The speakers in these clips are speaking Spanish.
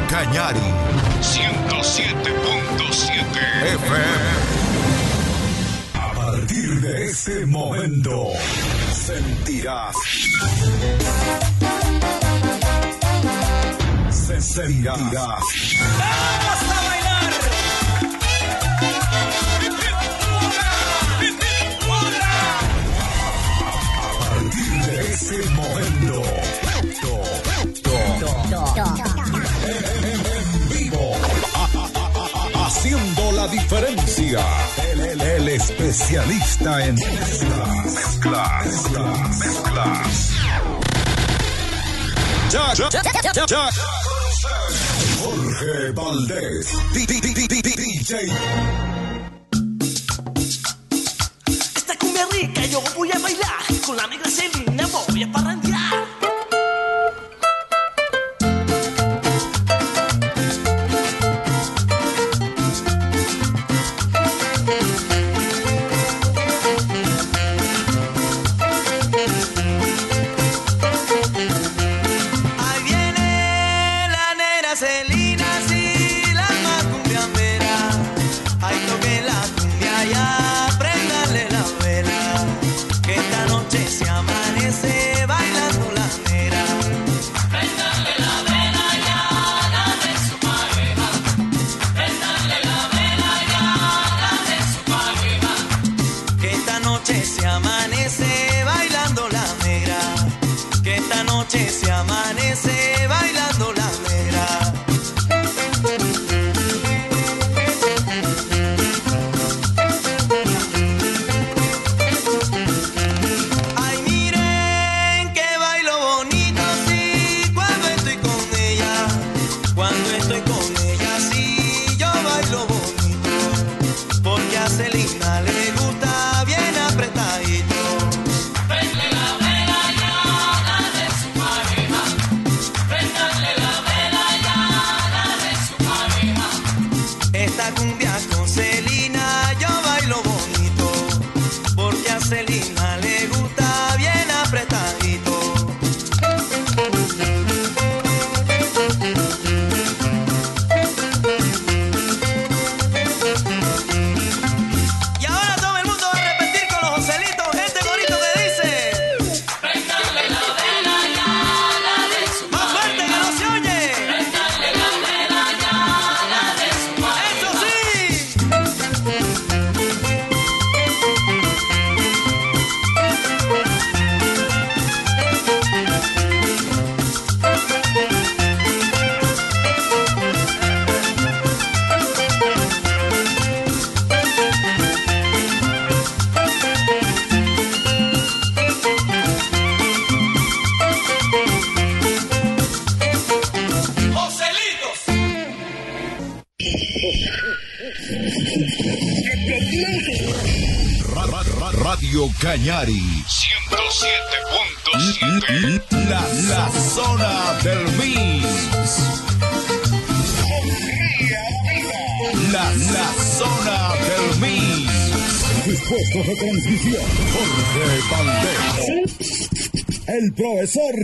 Cañari 107.7 FM. A partir de este momento sentirás ¡vamos a bailar! A partir de ese momento en vivo, haciendo la diferencia, el especialista en mezclas. Ya. Jorge Valdés, DJ. Esta cumbia rica yo voy a bailar, con la negra Celina voy a parrandear. Se amanece bailando la negra. Ay, miren que bailo bonito, sí, cuando estoy con ella. Cuando estoy con ella, sí, yo bailo bonito. Porque a Celina le gusta bien apretadito. Esta cumbia con Celina yo bailo bonito, porque a Celina le gusta bien apretadito. Y ahora todo el mundo va a repetir con los Joselitos, este gorito que dice: préndale la vela ya, la de su madre. Más fuerte que no se oye. Préndale la vela ya, la de su madre. Eso sí. Joselitos. Radio Cañari 107.7. La zona del mix. La zona del mix. Dispuestos de transmisión. Jorge Valdés. El profesor.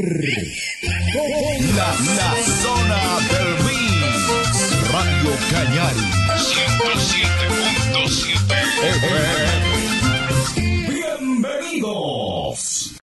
La zona del mix. Radio Cañari 107.7 FM. Bienvenidos.